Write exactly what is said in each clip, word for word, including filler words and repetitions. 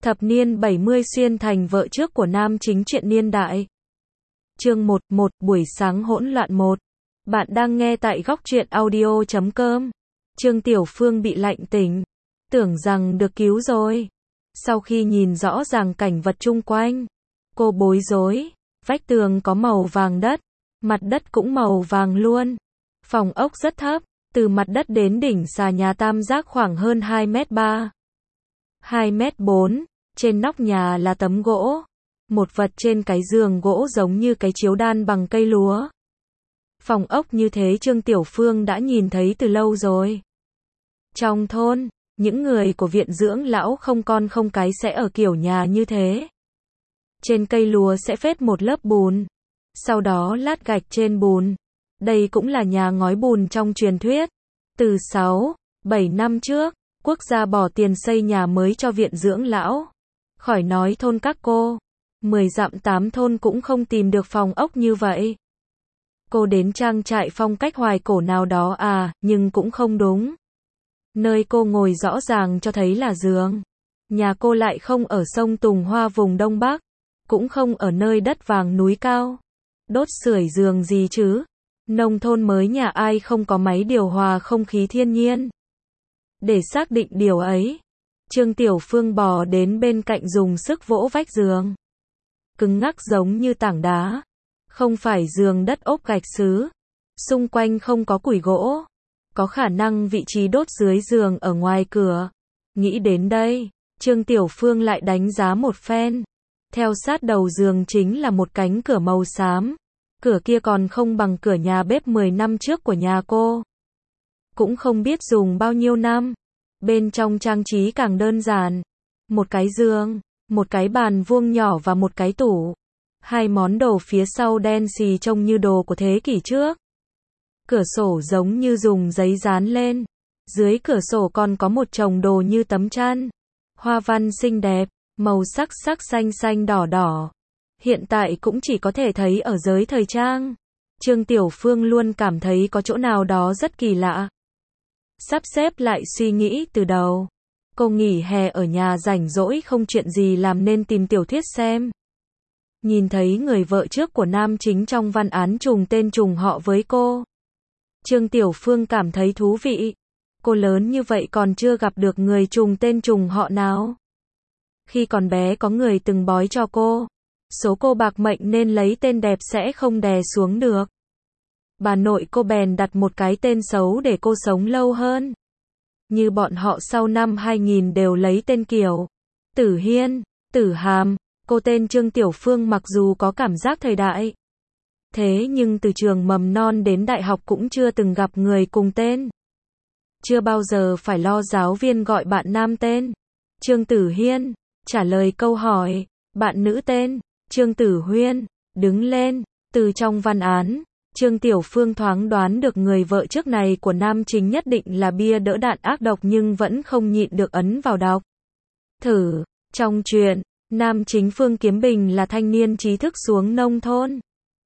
Thập niên bảy mươi xuyên thành vợ trước của nam chính truyện niên đại. Chương một, một buổi sáng hỗn loạn một. Bạn đang nghe tại góc truyện audio chấm com. Trương Tiểu Phương bị lạnh tỉnh, tưởng rằng được cứu rồi. Sau khi nhìn rõ ràng cảnh vật chung quanh, cô bối rối, vách tường có màu vàng đất, mặt đất cũng màu vàng luôn. Phòng ốc rất thấp, từ mặt đất đến đỉnh xà nhà tam giác khoảng hơn hai mét ba, hai mét bốn. Trên nóc nhà là tấm gỗ, một vật trên cái giường gỗ giống như cái chiếu đan bằng cây lúa. Phòng ốc như thế Trương Tiểu Phương đã nhìn thấy từ lâu rồi. Trong thôn, những người của viện dưỡng lão không con không cái sẽ ở kiểu nhà như thế. Trên cây lúa sẽ phết một lớp bùn, sau đó lát gạch trên bùn. Đây cũng là nhà ngói bùn trong truyền thuyết. Từ sáu, bảy năm trước, quốc gia bỏ tiền xây nhà mới cho viện dưỡng lão. Khỏi nói thôn các cô, mười dặm tám thôn cũng không tìm được phòng ốc như vậy. Cô đến trang trại phong cách hoài cổ nào đó à, nhưng cũng không đúng. Nơi cô ngồi rõ ràng cho thấy là giường. Nhà cô lại không ở sông Tùng Hoa vùng Đông Bắc, cũng không ở nơi đất vàng núi cao. Đốt sưởi giường gì chứ? Nông thôn mới nhà ai không có máy điều hòa không khí thiên nhiên. Để xác định điều ấy, Trương Tiểu Phương bò đến bên cạnh dùng sức vỗ vách giường. Cứng ngắc giống như tảng đá. Không phải giường đất ốp gạch sứ. Xung quanh không có củi gỗ. Có khả năng vị trí đốt dưới giường ở ngoài cửa. Nghĩ đến đây, Trương Tiểu Phương lại đánh giá một phen. Theo sát đầu giường chính là một cánh cửa màu xám. Cửa kia còn không bằng cửa nhà bếp mười năm trước của nhà cô. Cũng không biết dùng bao nhiêu năm. Bên trong trang trí càng đơn giản. Một cái giường, một cái bàn vuông nhỏ và một cái tủ. Hai món đồ phía sau đen xì trông như đồ của thế kỷ trước. Cửa sổ giống như dùng giấy dán lên. Dưới cửa sổ còn có một chồng đồ như tấm chăn. Hoa văn xinh đẹp, màu sắc sắc xanh xanh đỏ đỏ. Hiện tại cũng chỉ có thể thấy ở giới thời trang. Trương Tiểu Phương luôn cảm thấy có chỗ nào đó rất kỳ lạ. Sắp xếp lại suy nghĩ từ đầu. Cô nghỉ hè ở nhà rảnh rỗi không chuyện gì làm nên tìm tiểu thuyết xem. Nhìn thấy người vợ trước của nam chính trong văn án trùng tên trùng họ với cô. Trương Tiểu Phương cảm thấy thú vị. Cô lớn như vậy còn chưa gặp được người trùng tên trùng họ nào. Khi còn bé có người từng bói cho cô. Số cô bạc mệnh nên lấy tên đẹp sẽ không đè xuống được. Bà nội cô bèn đặt một cái tên xấu để cô sống lâu hơn. Như bọn họ sau năm hai nghìn đều lấy tên kiểu Tử Hiên, Tử Hàm. Cô tên Trương Tiểu Phương mặc dù có cảm giác thời đại. Thế nhưng từ trường mầm non đến đại học cũng chưa từng gặp người cùng tên. Chưa bao giờ phải lo giáo viên gọi bạn nam tên Trương Tử Hiên. Trả lời câu hỏi, bạn nữ tên Trương Tử Huyên. Đứng lên, từ trong văn án. Trương Tiểu Phương thoáng đoán được người vợ trước này của nam chính nhất định là bia đỡ đạn ác độc nhưng vẫn không nhịn được ấn vào đọc. Thử, trong truyện, nam chính Phương Kiếm Bình là thanh niên trí thức xuống nông thôn.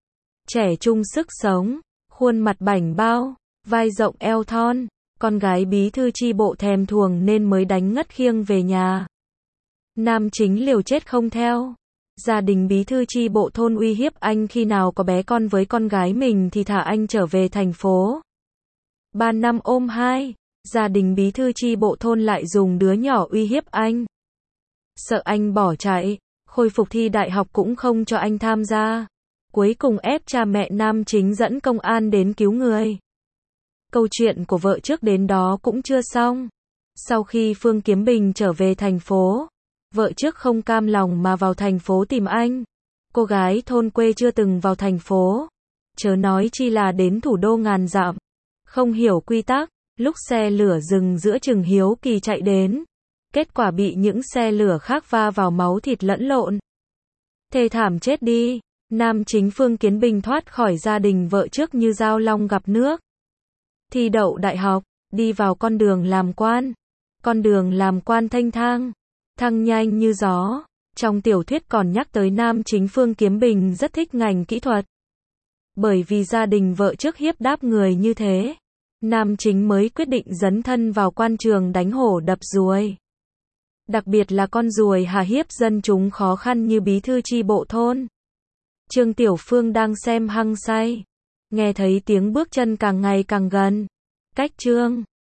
Trẻ trung sức sống, khuôn mặt bảnh bao, vai rộng eo thon, con gái bí thư chi bộ thèm thuồng nên mới đánh ngất khiêng về nhà. Nam chính liều chết không theo. Gia đình bí thư chi bộ thôn uy hiếp anh khi nào có bé con với con gái mình thì thả anh trở về thành phố. Ba năm ôm hai, gia đình bí thư chi bộ thôn lại dùng đứa nhỏ uy hiếp anh. Sợ anh bỏ chạy, khôi phục thi đại học cũng không cho anh tham gia. Cuối cùng ép cha mẹ nam chính dẫn công an đến cứu người. Câu chuyện của vợ trước đến đó cũng chưa xong. Sau khi Phương Kiếm Bình trở về thành phố, vợ trước không cam lòng mà vào thành phố tìm anh. Cô gái thôn quê chưa từng vào thành phố, chớ nói chi là đến thủ đô ngàn dặm. Không hiểu quy tắc, lúc xe lửa dừng giữa chừng hiếu kỳ chạy đến. Kết quả bị những xe lửa khác va vào máu thịt lẫn lộn. Thê thảm chết đi. Nam chính Phương Kiến Bình thoát khỏi gia đình vợ trước như dao long gặp nước. Thi đậu đại học, đi vào con đường làm quan. Con đường làm quan thanh thang, thăng nhanh như gió. Trong tiểu thuyết còn nhắc tới nam chính Phương Kiếm Bình rất thích ngành kỹ thuật. Bởi vì gia đình vợ trước hiếp đáp người như thế, nam chính mới quyết định dấn thân vào quan trường đánh hổ đập ruồi. Đặc biệt là con ruồi hà hiếp dân chúng khó khăn như bí thư chi bộ thôn. Trương Tiểu Phương đang xem hăng say. Nghe thấy tiếng bước chân càng ngày càng gần. Cách Trương